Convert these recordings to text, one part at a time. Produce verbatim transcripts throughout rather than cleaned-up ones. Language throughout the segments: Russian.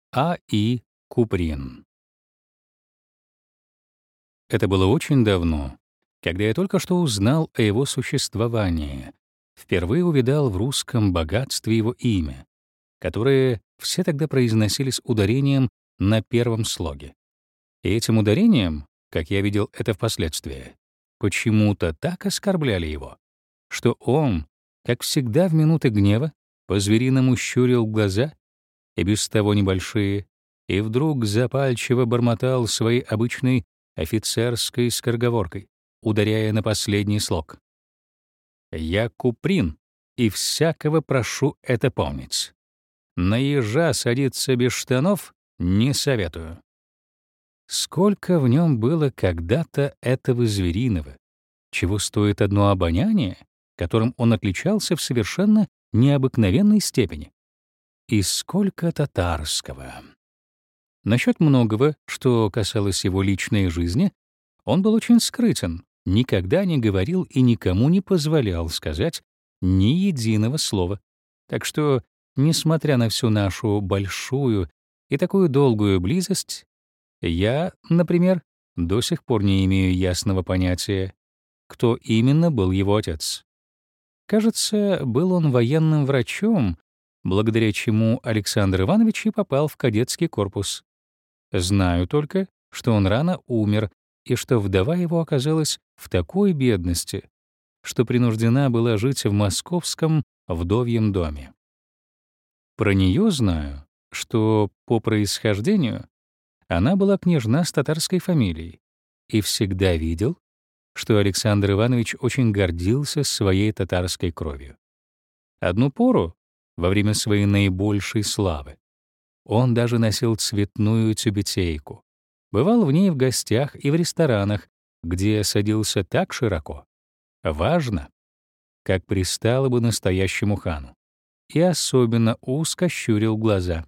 А. И. Куприн. Это было очень давно, когда я только что узнал о его существовании, впервые увидал в русском богатстве его имя, которое все тогда произносили с ударением на первом слоге. И этим ударением, как я видел это впоследствии, почему-то так оскорбляли его, что он, как всегда в минуты гнева, по-звериному щурил глаза, и без того небольшие, и вдруг запальчиво бормотал своей обычной офицерской скороговоркой, ударяя на последний слог. «Я Куприн, и всякого прошу это помнить. На ежа садиться без штанов не советую». Сколько в нем было когда-то этого звериного, чего стоит одно обоняние, которым он отличался в совершенно необыкновенной степени, и сколько татарского. Насчет многого, что касалось его личной жизни, он был очень скрытен, никогда не говорил и никому не позволял сказать ни единого слова. Так что, несмотря на всю нашу большую и такую долгую близость, я, например, до сих пор не имею ясного понятия, кто именно был его отец. Кажется, был он военным врачом, благодаря чему Александр Иванович и попал в кадетский корпус. Знаю только, что он рано умер и что вдова его оказалась в такой бедности, что принуждена была жить в московском вдовьем доме. Про нее знаю, что по происхождению она была княжна с татарской фамилией, и всегда видел, что Александр Иванович очень гордился своей татарской кровью. Одну пору, во время своей наибольшей славы, он даже носил цветную тюбетейку, бывал в ней в гостях и в ресторанах, где садился так широко, важно, как пристало бы настоящему хану, и особенно узко щурил глаза.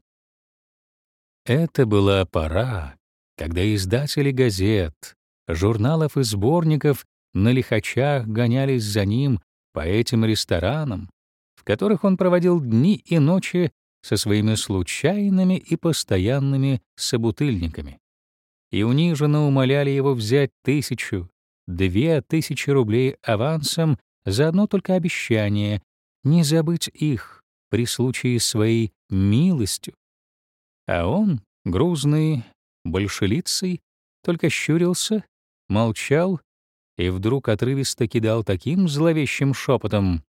Это была пора, когда издатели газет, журналов и сборников на лихачах гонялись за ним по этим ресторанам, в которых он проводил дни и ночи со своими случайными и постоянными собутыльниками, и униженно умоляли его взять тысячу, две тысячи рублей авансом за одно только обещание не забыть их при случае своей милостью. А он, грузный, большелицый, только щурился, молчал и вдруг отрывисто кидал таким зловещим шепотом: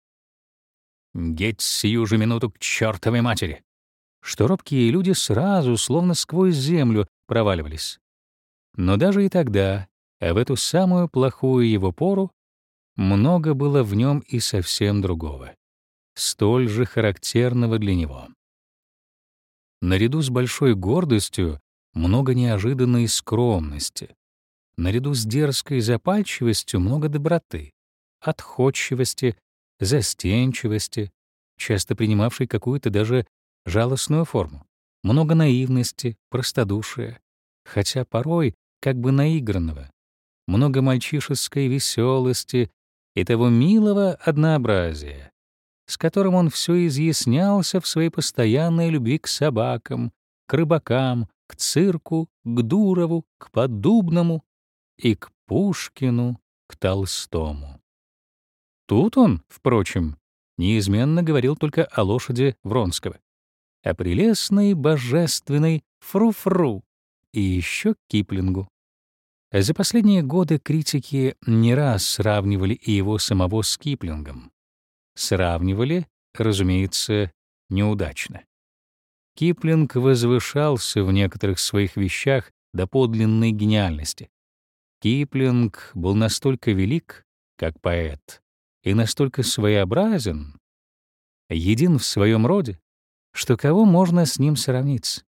«Геть сию же минуту к чертовой матери!» что робкие люди сразу, словно сквозь землю, проваливались. Но даже и тогда, а в эту самую плохую его пору, много было в нем и совсем другого, столь же характерного для него. Наряду с большой гордостью много неожиданной скромности, наряду с дерзкой запальчивостью много доброты, отходчивости, застенчивости, часто принимавшей какую-то даже жалостную форму, много наивности, простодушия, хотя порой как бы наигранного, много мальчишеской веселости и того милого однообразия, с которым он все изъяснялся в своей постоянной любви к собакам, к рыбакам, к цирку, к Дурову, к Поддубному и к Пушкину, к Толстому. Тут он, впрочем, неизменно говорил только о лошади Вронского, о прелестной, божественной Фру-Фру и еще Киплингу. За последние годы критики не раз сравнивали и его самого с Киплингом. Сравнивали, разумеется, неудачно. Киплинг возвышался в некоторых своих вещах до подлинной гениальности. Киплинг был настолько велик, как поэт, и настолько своеобразен, един в своем роде, что кого можно с ним сравнить?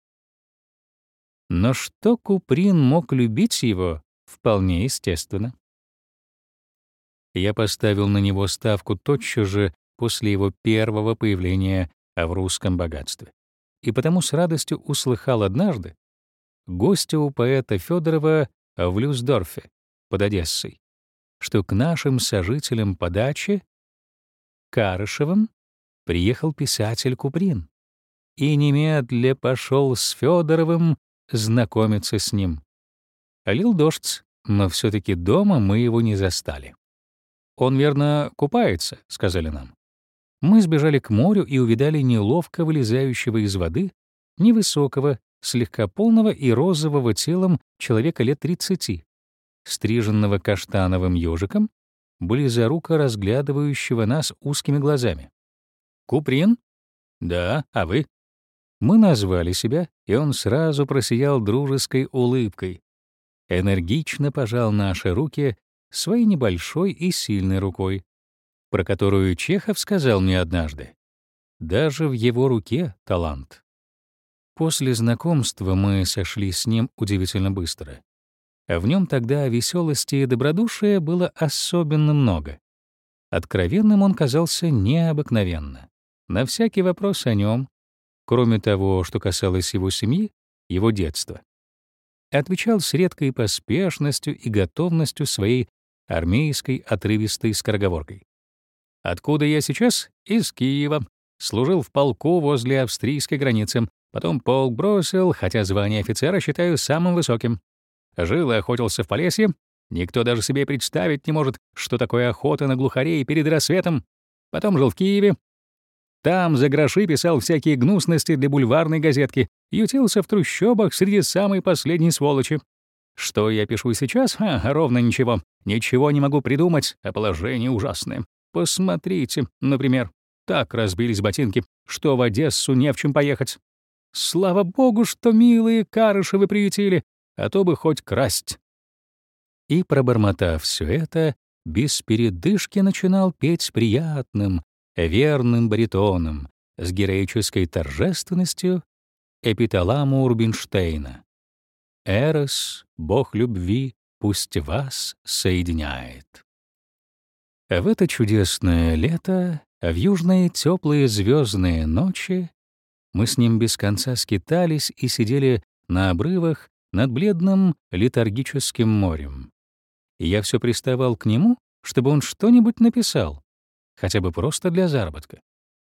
Но что Куприн мог любить его, вполне естественно. Я поставил на него ставку тотчас же после его первого появления в русском богатстве, и потому с радостью услыхал однажды, гостя у поэта Федорова в Люсдорфе под Одессой, что к нашим сожителям по даче Карышевым приехал писатель Куприн. и немедля пошел с Федоровым знакомиться с ним. Лил дождь, но все-таки дома мы его не застали. «Он, верно, купается», — сказали нам. Мы сбежали к морю и увидали неловко вылезающего из воды невысокого, слегка полного и розового телом человека лет тридцати, стриженного каштановым ежиком, близоруко разглядывающего нас узкими глазами. «Куприн?» «Да, а вы?» Мы назвали себя, и он сразу просиял дружеской улыбкой. Энергично пожал наши руки своей небольшой и сильной рукой, про которую Чехов сказал мне однажды: даже в его руке талант. После знакомства мы сошли с ним удивительно быстро. А в нем тогда веселости и добродушия было особенно много. Откровенным он казался необыкновенно. На всякий вопрос о нем, кроме того, что касалось его семьи, его детства, отвечал с редкой поспешностью и готовностью своей армейской отрывистой скороговоркой. «Откуда я сейчас? Из Киева. Служил в полку возле австрийской границы. Потом полк бросил, хотя звание офицера считаю самым высоким. Жил и охотился в Полесье. Никто даже себе представить не может, что такое охота на глухарей перед рассветом. Потом жил в Киеве. Там за гроши писал всякие гнусности для бульварной газетки. Ютился в трущобах среди самой последней сволочи. Что я пишу сейчас? А, ровно ничего. Ничего не могу придумать, а положение ужасное. Посмотрите, например, так разбились ботинки, что в Одессу не в чем поехать. Слава богу, что милые Карышевы приютили, а то бы хоть красть». И, пробормотав все это, без передышки начинал петь приятным, верным баритоном, с героической торжественностью эпиталаму Рубинштейна. «Эрос, бог любви, пусть вас соединяет». А в это чудесное лето, а в южные теплые звездные ночи мы с ним без конца скитались и сидели на обрывах над бледным летаргическим морем. И я все приставал к нему, чтобы он что-нибудь написал, хотя бы просто для заработка.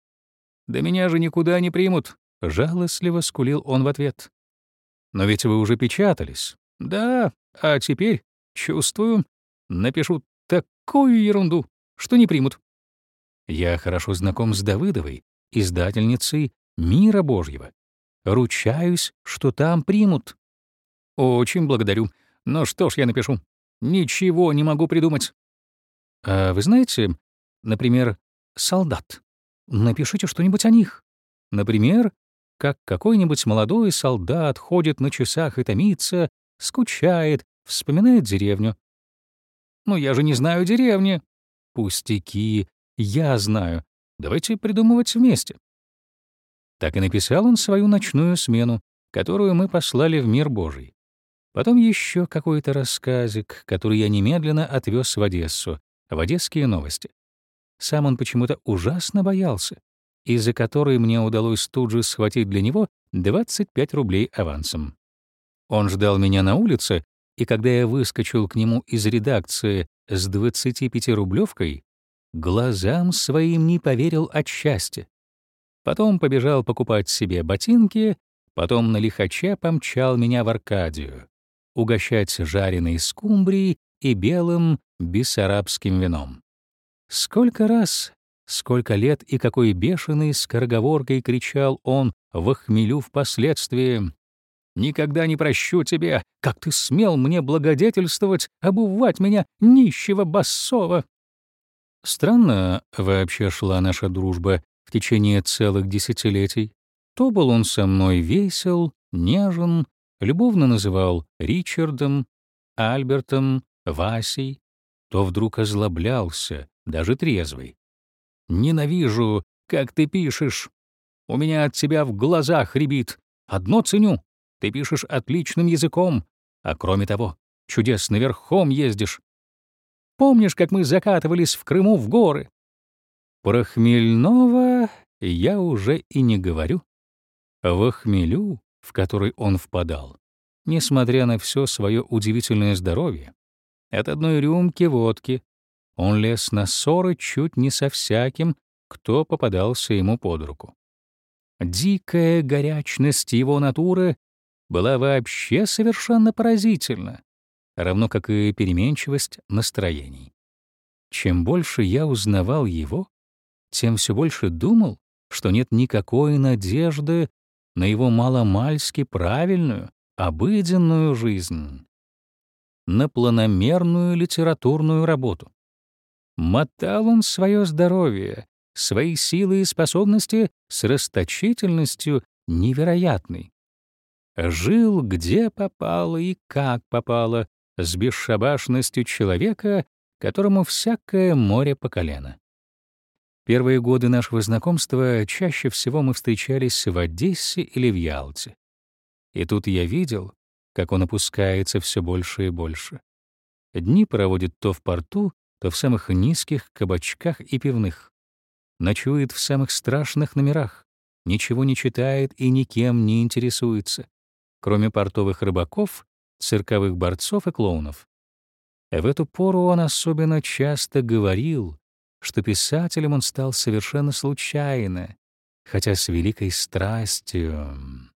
«Да меня же никуда не примут», — жалостливо скулил он в ответ. «Но ведь вы уже печатались». «Да, а теперь, чувствую, напишу такую ерунду, что не примут». Я хорошо знаком с Давыдовой, издательницей «Мира Божьего». Ручаюсь, что там примут. Очень благодарю. Но что ж я напишу? Ничего не могу придумать. А вы знаете, например, солдат. Напишите что-нибудь о них. Например, как какой-нибудь молодой солдат ходит на часах и томится, скучает, вспоминает деревню. Но я же не знаю деревни. Пустяки, я знаю. Давайте придумывать вместе. Так и написал он свою ночную смену, которую мы послали в мир Божий. Потом еще какой-то рассказик, который я немедленно отвез в Одессу, в «Одесские новости». Сам он почему-то ужасно боялся, из-за которой мне удалось тут же схватить для него двадцать пять рублей авансом. Он ждал меня на улице, и когда я выскочил к нему из редакции с двадцатипятирублевкой, глазам своим не поверил от счастья. Потом побежал покупать себе ботинки, потом на лихаче помчал меня в Аркадию, угощать жареной скумбрией и белым бессарабским вином. Сколько раз, сколько лет и какой бешеной скороговоркой кричал он в хмелю впоследствии: «Никогда не прощу тебе, как ты смел мне благодетельствовать, обувать меня, нищего басова!» Странно вообще шла наша дружба в течение целых десятилетий. То был он со мной весел, нежен, любовно называл Ричардом, Альбертом, Васей, то вдруг озлоблялся, даже трезвый. «Ненавижу, как ты пишешь. У меня от тебя в глазах рябит. Одно ценю. Ты пишешь отличным языком, а кроме того, чудесно верхом ездишь. Помнишь, как мы закатывались в Крыму в горы?» Про Хмельного я уже и не говорю. Во хмелю, в который он впадал, несмотря на все свое удивительное здоровье, от одной рюмки водки он лез на ссоры чуть не со всяким, кто попадался ему под руку. Дикая горячность его натуры была вообще совершенно поразительна, равно как и переменчивость настроений. Чем больше я узнавал его, тем все больше думал, что нет никакой надежды на его маломальски правильную, обыденную жизнь, на планомерную литературную работу. Мотал он свое здоровье, свои силы и способности с расточительностью невероятной. Жил где попало и как попало, с бесшабашностью человека, которому всякое море по колено. Первые годы нашего знакомства чаще всего мы встречались в Одессе или в Ялте. И тут я видел, как он опускается все больше и больше. Дни проводит то в порту, то в самых низких кабачках и пивных. Ночует в самых страшных номерах, ничего не читает и никем не интересуется, кроме портовых рыбаков, цирковых борцов и клоунов. В эту пору он особенно часто говорил, что писателем он стал совершенно случайно, хотя с великой страстью,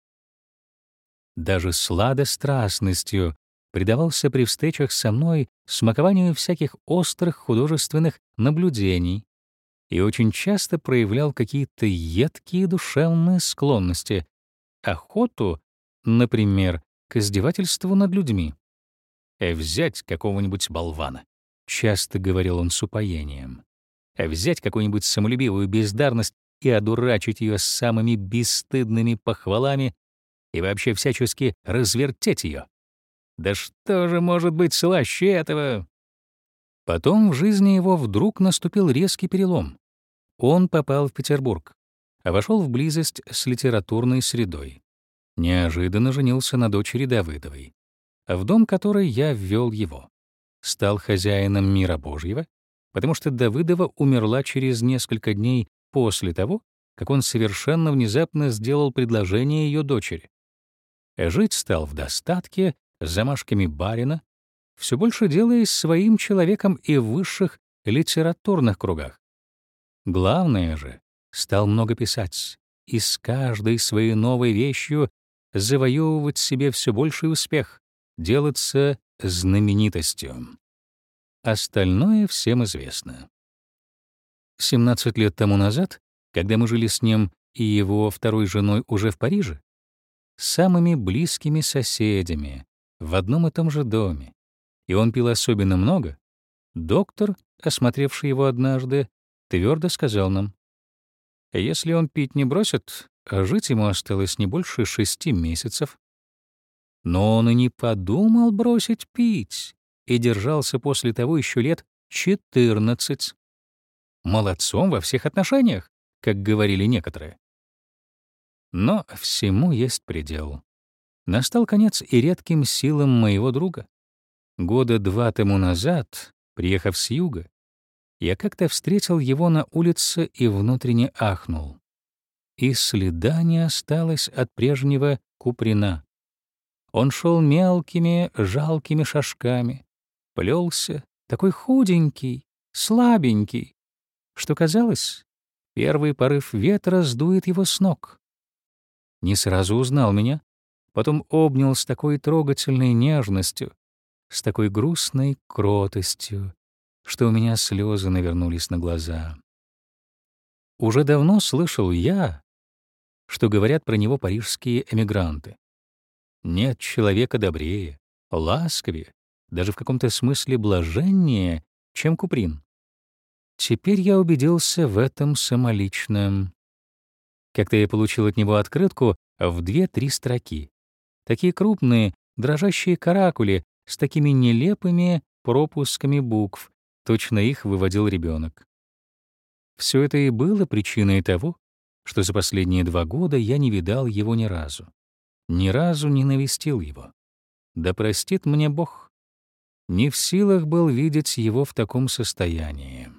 даже сладострастностью предавался при встречах со мной смакованию всяких острых художественных наблюдений и очень часто проявлял какие-то едкие душевные склонности, охоту, например, к издевательству над людьми. «Э, взять какого-нибудь болвана», — часто говорил он с упоением, «э, взять какую-нибудь самолюбивую бездарность и одурачить ее самыми бесстыдными похвалами и вообще всячески развертеть ее. Да что же может быть слаще этого?» Потом в жизни его вдруг наступил резкий перелом. Он попал в Петербург, а вошел в близость с литературной средой. Неожиданно женился на дочери Давыдовой, в дом которой я ввел его. Стал хозяином мира Божьего, потому что Давыдова умерла через несколько дней после того, как он совершенно внезапно сделал предложение ее дочери. Жить стал в достатке, с замашками барина, все больше делаясь своим человеком и в высших литературных кругах. Главное же, стал много писать и с каждой своей новой вещью завоевывать себе все больший успех, делаться знаменитостью. Остальное всем известно. семнадцать лет тому назад, когда мы жили с ним и его второй женой уже в Париже, самыми близкими соседями, в одном и том же доме, и он пил особенно много, доктор, осмотревший его однажды, твердо сказал нам: если он пить не бросит, а жить ему осталось не больше шести месяцев. Но он и не подумал бросить пить и держался после того еще лет четырнадцать. Молодцом во всех отношениях, как говорили некоторые. Но всему есть предел. Настал конец и редким силам моего друга. Года два тому назад, приехав с юга, я как-то встретил его на улице и внутренне ахнул. И следа не осталось от прежнего Куприна. Он шел мелкими, жалкими шажками, плелся, такой худенький, слабенький, что казалось, первый порыв ветра сдует его с ног. Не сразу узнал меня, потом обнял с такой трогательной нежностью, с такой грустной кротостью, что у меня слезы навернулись на глаза. Уже давно слышал я, что говорят про него парижские эмигранты. Нет человека добрее, ласковее, даже в каком-то смысле блаженнее, чем Куприн. Теперь я убедился в этом самолично. Как-то я получил от него открытку в две-три строки. Такие крупные, дрожащие каракули с такими нелепыми пропусками букв, точно их выводил ребенок. Все это и было причиной того, что за последние два года я не видал его ни разу. Ни разу не навестил его. Да простит мне Бог. Не в силах был видеть его в таком состоянии.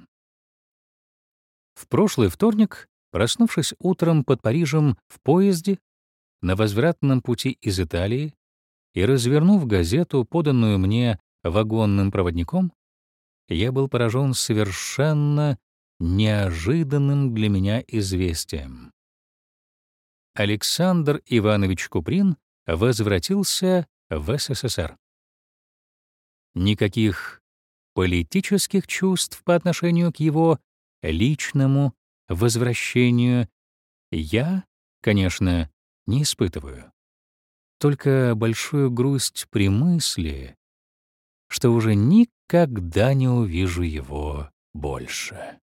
В прошлый вторник, проснувшись утром под Парижем в поезде, на возвратном пути из Италии, и развернув газету, поданную мне вагонным проводником, я был поражен совершенно неожиданным для меня известием. Александр Иванович Куприн возвратился в СССР. Никаких политических чувств по отношению к его личному возвращению я, конечно, не испытываю. Только большую грусть при мысли, что уже никогда не увижу его больше.